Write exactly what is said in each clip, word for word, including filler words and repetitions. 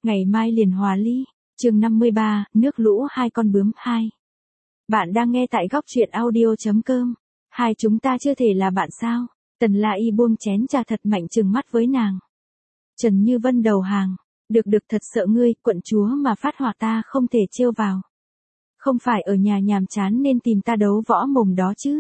Ngày mai liền hòa ly. Chương năm mươi ba, nước lũ hai con bướm hai. Bạn đang nghe tại góc truyện audio chấm com. Hai chúng ta chưa thể là bạn sao? Tần La Y buông chén trà thật mạnh trừng mắt với nàng. Trần Như Vân đầu hàng. Được được thật sợ ngươi, quận chúa mà phát hỏa ta không thể trêu vào. Không phải ở nhà nhàm chán nên tìm ta đấu võ mồm đó chứ.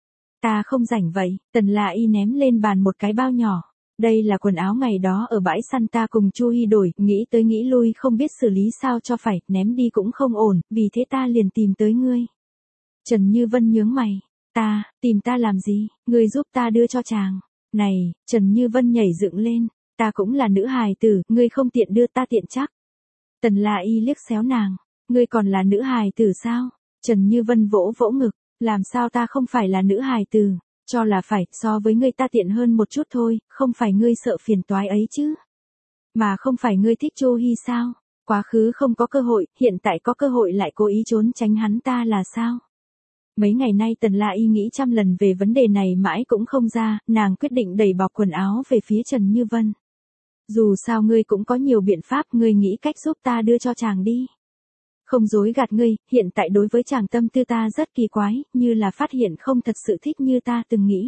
Ta không rảnh vậy. Tần La Y ném lên bàn một cái bao nhỏ. Đây là quần áo ngày đó ở bãi săn ta cùng Chu Hi đổi, nghĩ tới nghĩ lui không biết xử lý sao cho phải, ném đi cũng không ổn, vì thế ta liền tìm tới ngươi. Trần Như Vân nhướng mày, ta, tìm ta làm gì, ngươi giúp ta đưa cho chàng. Này, Trần Như Vân nhảy dựng lên, ta cũng là nữ hài tử, ngươi không tiện đưa ta tiện chắc. Tần La Y liếc xéo nàng, ngươi còn là nữ hài tử sao? Trần Như Vân vỗ vỗ ngực, làm sao ta không phải là nữ hài tử? Cho là phải, so với ngươi ta tiện hơn một chút thôi, không phải ngươi sợ phiền toái ấy chứ. Mà không phải ngươi thích Chu Hi sao? Quá khứ không có cơ hội, hiện tại có cơ hội lại cố ý trốn tránh hắn ta là sao? Mấy ngày nay Tần La Y nghĩ trăm lần về vấn đề này mãi cũng không ra, nàng quyết định đẩy bọc quần áo về phía Trần Như Vân. Dù sao ngươi cũng có nhiều biện pháp, ngươi nghĩ cách giúp ta đưa cho chàng đi. Không dối gạt ngươi, hiện tại đối với chàng tâm tư ta rất kỳ quái, như là phát hiện không thật sự thích như ta từng nghĩ.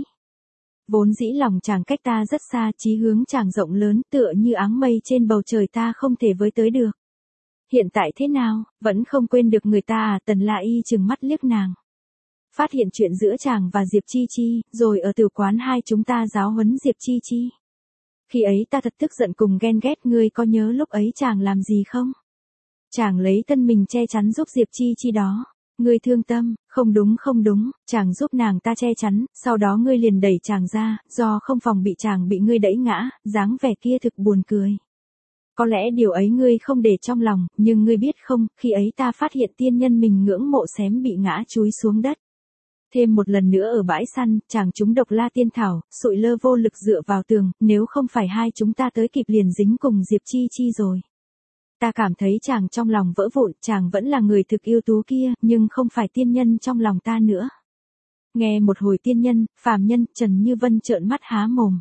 Vốn dĩ lòng chàng cách ta rất xa, chí hướng chàng rộng lớn, tựa như áng mây trên bầu trời ta không thể với tới được. Hiện tại thế nào, vẫn không quên được người ta à? Tần La Y trừng mắt liếc nàng. Phát hiện chuyện giữa chàng và Diệp Chi Chi, rồi ở tử quán hai chúng ta giáo huấn Diệp Chi Chi. Khi ấy ta thật tức giận cùng ghen ghét, ngươi có nhớ lúc ấy chàng làm gì không? Chàng lấy thân mình che chắn giúp Diệp Chi Chi đó. Ngươi thương tâm, không đúng không đúng, chàng giúp nàng ta che chắn, sau đó ngươi liền đẩy chàng ra, do không phòng bị chàng bị ngươi đẩy ngã, dáng vẻ kia thực buồn cười. Có lẽ điều ấy ngươi không để trong lòng, nhưng ngươi biết không, khi ấy ta phát hiện tiên nhân mình ngưỡng mộ xém bị ngã chúi xuống đất. Thêm một lần nữa ở bãi săn, chàng trúng độc la tiên thảo, sụi lơ vô lực dựa vào tường, nếu không phải hai chúng ta tới kịp liền dính cùng Diệp Chi Chi rồi. Ta cảm thấy chàng trong lòng vỡ vụn, chàng vẫn là người thực yêu tú kia, nhưng không phải tiên nhân trong lòng ta nữa. Nghe một hồi tiên nhân, phàm nhân, Trần Như Vân trợn mắt há mồm.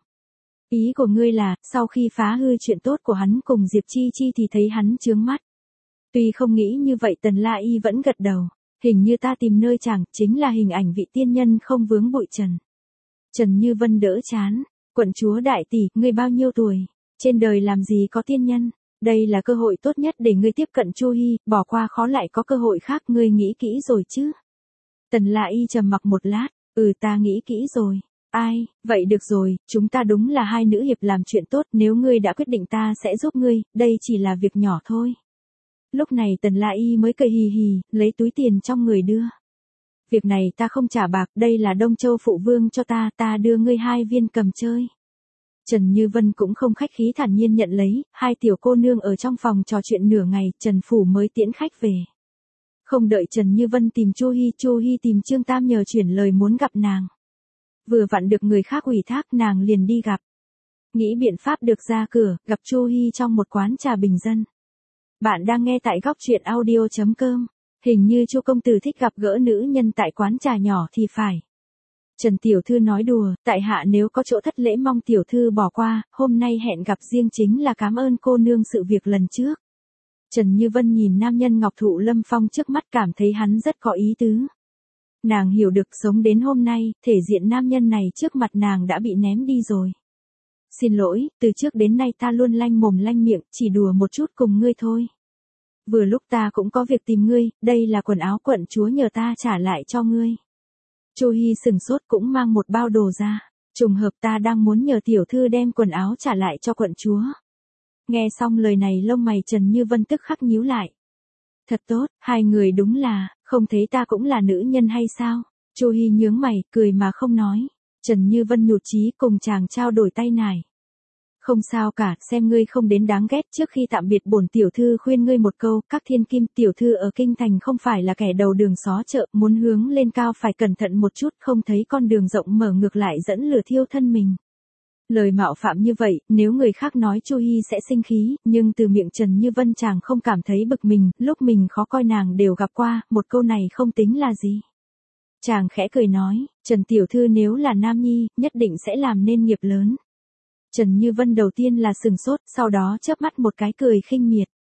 Ý của ngươi là, sau khi phá hư chuyện tốt của hắn cùng Diệp Chi Chi thì thấy hắn chướng mắt. Tuy không nghĩ như vậy Tần La Y vẫn gật đầu. Hình như ta tìm nơi chàng, chính là hình ảnh vị tiên nhân không vướng bụi trần. Trần Như Vân đỡ chán, quận chúa đại tỷ, ngươi bao nhiêu tuổi? Trên đời làm gì có tiên nhân? Đây là cơ hội tốt nhất để ngươi tiếp cận Chu Hi, bỏ qua khó lại có cơ hội khác, ngươi nghĩ kỹ rồi chứ? Tần La Y trầm mặc một lát, ừ ta nghĩ kỹ rồi. Ai, vậy được rồi, chúng ta đúng là hai nữ hiệp làm chuyện tốt, nếu ngươi đã quyết định ta sẽ giúp ngươi, đây chỉ là việc nhỏ thôi. Lúc này Tần La Y mới cười hì hì, lấy túi tiền trong người đưa. Việc này ta không trả bạc, đây là Đông Châu phụ vương cho ta, ta đưa ngươi hai viên cầm chơi. Trần Như Vân cũng không khách khí thản nhiên nhận lấy, hai tiểu cô nương ở trong phòng trò chuyện nửa ngày, Trần Phủ mới tiễn khách về. Không đợi Trần Như Vân tìm Chu Hi, Chu Hi tìm Trương Tam nhờ chuyển lời muốn gặp nàng. Vừa vặn được người khác ủy thác, nàng liền đi gặp. Nghĩ biện pháp được ra cửa, gặp Chu Hi trong một quán trà bình dân. Bạn đang nghe tại góc truyện audio chấm com. Hình như Chu công tử thích gặp gỡ nữ nhân tại quán trà nhỏ thì phải. Trần tiểu thư nói đùa, tại hạ nếu có chỗ thất lễ mong tiểu thư bỏ qua, hôm nay hẹn gặp riêng chính là cảm ơn cô nương sự việc lần trước. Trần Như Vân nhìn nam nhân ngọc thụ lâm phong trước mắt cảm thấy hắn rất có ý tứ. Nàng hiểu được sống đến hôm nay, thể diện nam nhân này trước mặt nàng đã bị ném đi rồi. Xin lỗi, từ trước đến nay ta luôn lanh mồm lanh miệng, chỉ đùa một chút cùng ngươi thôi. Vừa lúc ta cũng có việc tìm ngươi, đây là quần áo quận chúa nhờ ta trả lại cho ngươi. Chu Hi sừng sốt cũng mang một bao đồ ra, trùng hợp ta đang muốn nhờ tiểu thư đem quần áo trả lại cho quận chúa. Nghe xong lời này lông mày Trần Như Vân tức khắc nhíu lại. Thật tốt, hai người đúng là, không thấy ta cũng là nữ nhân hay sao? Chu Hi nhướng mày, cười mà không nói. Trần Như Vân nhụt chí cùng chàng trao đổi tay nải. Không sao cả, xem ngươi không đến đáng ghét, trước khi tạm biệt bổn tiểu thư khuyên ngươi một câu, các thiên kim tiểu thư ở kinh thành không phải là kẻ đầu đường xó chợ, muốn hướng lên cao phải cẩn thận một chút, không thấy con đường rộng mở ngược lại dẫn lửa thiêu thân mình. Lời mạo phạm như vậy, nếu người khác nói Chu Hi sẽ sinh khí, nhưng từ miệng Trần Như Vân chàng không cảm thấy bực mình, lúc mình khó coi nàng đều gặp qua, một câu này không tính là gì. Chàng khẽ cười nói, Trần tiểu thư nếu là nam nhi, nhất định sẽ làm nên nghiệp lớn. Trần Như Vân đầu tiên là sừng sốt, sau đó chớp mắt một cái cười khinh miệt.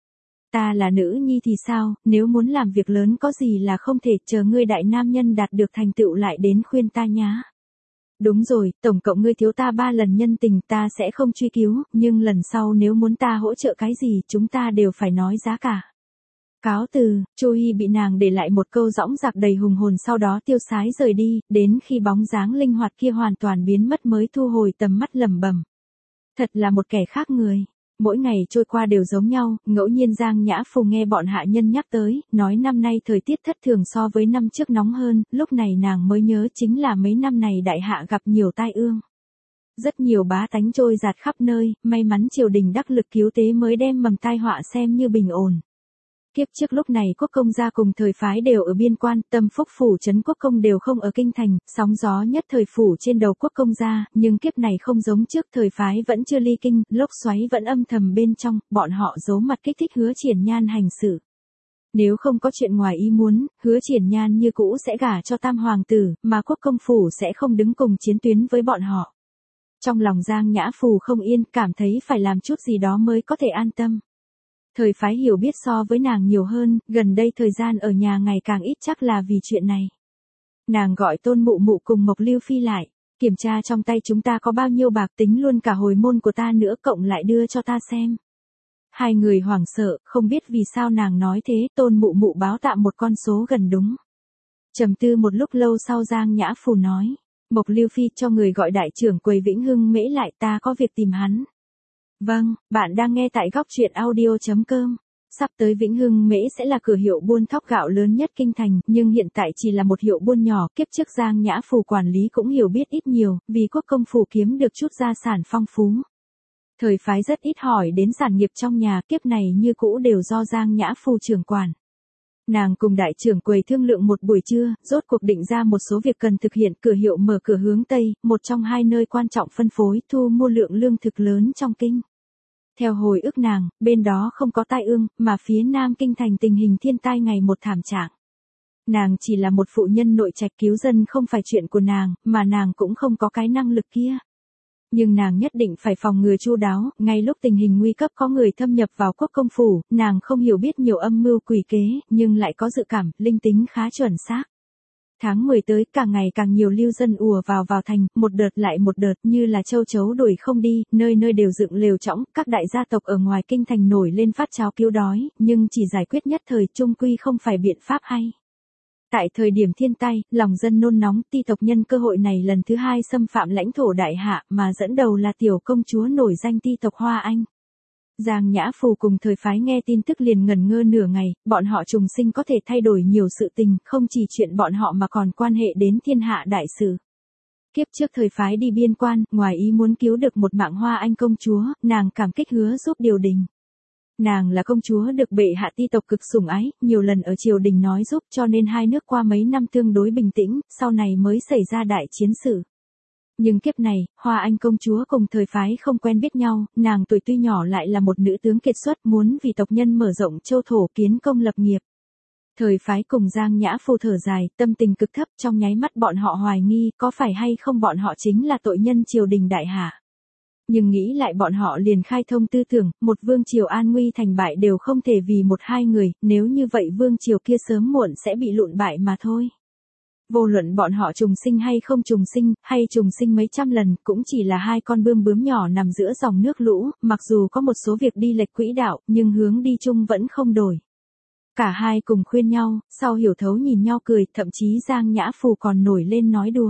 Ta là nữ nhi thì sao, nếu muốn làm việc lớn có gì là không thể, chờ ngươi đại nam nhân đạt được thành tựu lại đến khuyên ta nhá. Đúng rồi, tổng cộng ngươi thiếu ta ba lần nhân tình, ta sẽ không truy cứu, nhưng lần sau nếu muốn ta hỗ trợ cái gì, chúng ta đều phải nói giá cả. Cáo từ, Chu Hi bị nàng để lại một câu dõng dạc đầy hùng hồn, sau đó tiêu sái rời đi, đến khi bóng dáng linh hoạt kia hoàn toàn biến mất mới thu hồi tầm mắt lẩm bẩm. Thật là một kẻ khác người. Mỗi ngày trôi qua đều giống nhau, ngẫu nhiên Giang Nhã Phù nghe bọn hạ nhân nhắc tới, nói năm nay thời tiết thất thường so với năm trước nóng hơn, lúc này nàng mới nhớ chính là mấy năm này đại hạ gặp nhiều tai ương. Rất nhiều bá tánh trôi giạt khắp nơi, may mắn triều đình đắc lực cứu tế mới đem mầm tai họa xem như bình ổn. Kiếp trước lúc này quốc công gia cùng thời phái đều ở biên quan, tâm phúc phủ trấn quốc công đều không ở kinh thành, sóng gió nhất thời phủ trên đầu quốc công gia, nhưng kiếp này không giống trước, thời phái vẫn chưa ly kinh, lốc xoáy vẫn âm thầm bên trong, bọn họ giấu mặt kích thích Hứa Triển Nhan hành sự. Nếu không có chuyện ngoài ý muốn, Hứa Triển Nhan như cũ sẽ gả cho tam hoàng tử, mà quốc công phủ sẽ không đứng cùng chiến tuyến với bọn họ. Trong lòng Giang Nhã Phù không yên, cảm thấy phải làm chút gì đó mới có thể an tâm. Thời phái hiểu biết so với nàng nhiều hơn, gần đây thời gian ở nhà ngày càng ít chắc là vì chuyện này. Nàng gọi Tôn Mụ Mụ cùng Mộc Lưu Phi lại, kiểm tra trong tay chúng ta có bao nhiêu bạc, tính luôn cả hồi môn của ta nữa, cộng lại đưa cho ta xem. Hai người hoảng sợ, không biết vì sao nàng nói thế, Tôn Mụ Mụ báo tạm một con số gần đúng. Trầm tư một lúc lâu sau Giang Nhã Phù nói, Mộc Lưu Phi cho người gọi đại trưởng quầy Vĩnh Hưng Mễ lại, ta có việc tìm hắn. Vâng, bạn đang nghe tại góc truyện audio chấm com. Sắp tới Vĩnh Hưng Mễ sẽ là cửa hiệu buôn thóc gạo lớn nhất kinh thành, nhưng hiện tại chỉ là một hiệu buôn nhỏ, kiếp trước Giang Nhã Phù quản lý cũng hiểu biết ít nhiều, vì quốc công phủ kiếm được chút gia sản phong phú. Thời phái rất ít hỏi đến sản nghiệp trong nhà, kiếp này như cũ đều do Giang Nhã Phù trưởng quản. Nàng cùng đại trưởng quầy thương lượng một buổi trưa, rốt cuộc định ra một số việc cần thực hiện, cửa hiệu mở cửa hướng Tây, một trong hai nơi quan trọng phân phối, thu mua lượng lương thực lớn trong kinh. Theo hồi ức nàng, bên đó không có tai ương, mà phía Nam kinh thành tình hình thiên tai ngày một thảm trạng. Nàng chỉ là một phụ nhân nội trạch, cứu dân không phải chuyện của nàng, mà nàng cũng không có cái năng lực kia. Nhưng nàng nhất định phải phòng ngừa chu đáo, ngay lúc tình hình nguy cấp có người thâm nhập vào quốc công phủ, nàng không hiểu biết nhiều âm mưu quỷ kế, nhưng lại có dự cảm, linh tính khá chuẩn xác. Tháng mười tới, càng ngày càng nhiều lưu dân ùa vào vào thành, một đợt lại một đợt, như là châu chấu đuổi không đi, nơi nơi đều dựng lều trõng, các đại gia tộc ở ngoài kinh thành nổi lên phát cháo cứu đói, nhưng chỉ giải quyết nhất thời, chung quy không phải biện pháp hay. Tại thời điểm thiên tai, lòng dân nôn nóng, Ti tộc nhân cơ hội này lần thứ hai xâm phạm lãnh thổ đại hạ, mà dẫn đầu là tiểu công chúa nổi danh Ti tộc Hoa Anh. Giang Nhã Phù cùng thời phái nghe tin tức liền ngẩn ngơ nửa ngày, bọn họ trùng sinh có thể thay đổi nhiều sự tình, không chỉ chuyện bọn họ mà còn quan hệ đến thiên hạ đại sự. Kiếp trước thời phái đi biên quan, ngoài ý muốn cứu được một mạng Hoa Anh công chúa, nàng cảm kích hứa giúp điều đình. Nàng là công chúa được bệ hạ Ti tộc cực sủng ái, nhiều lần ở triều đình nói giúp, cho nên hai nước qua mấy năm tương đối bình tĩnh, sau này mới xảy ra đại chiến sự. Nhưng kiếp này, Hoa Anh công chúa cùng thời phái không quen biết nhau, nàng tuổi tuy nhỏ lại là một nữ tướng kiệt xuất, muốn vì tộc nhân mở rộng châu thổ, kiến công lập nghiệp. Thời phái cùng Giang Nhã Phù thở dài, tâm tình cực thấp, trong nháy mắt bọn họ hoài nghi, có phải hay không bọn họ chính là tội nhân triều đình đại hạ. Nhưng nghĩ lại bọn họ liền khai thông tư tưởng, một vương triều an nguy thành bại đều không thể vì một hai người, nếu như vậy vương triều kia sớm muộn sẽ bị lụn bại mà thôi. Vô luận bọn họ trùng sinh hay không trùng sinh, hay trùng sinh mấy trăm lần, cũng chỉ là hai con bươm bướm nhỏ nằm giữa dòng nước lũ, mặc dù có một số việc đi lệch quỹ đạo, nhưng hướng đi chung vẫn không đổi. Cả hai cùng khuyên nhau, sau hiểu thấu nhìn nhau cười, thậm chí Giang Nhã Phù còn nổi lên nói đùa.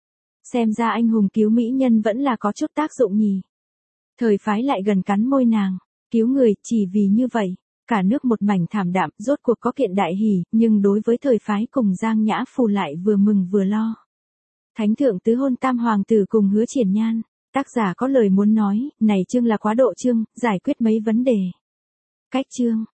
Xem ra anh hùng cứu mỹ nhân vẫn là có chút tác dụng nhỉ. Thời phái lại gần cắn môi nàng, cứu người, chỉ vì như vậy. Cả nước một mảnh thảm đạm, rốt cuộc có kiện đại hỷ, nhưng đối với thời phái cùng Giang Nhã Phù lại vừa mừng vừa lo. Thánh thượng tứ hôn tam hoàng tử cùng Hứa Triển Nhan, tác giả có lời muốn nói, này chương là quá độ chương, giải quyết mấy vấn đề. Cách chương,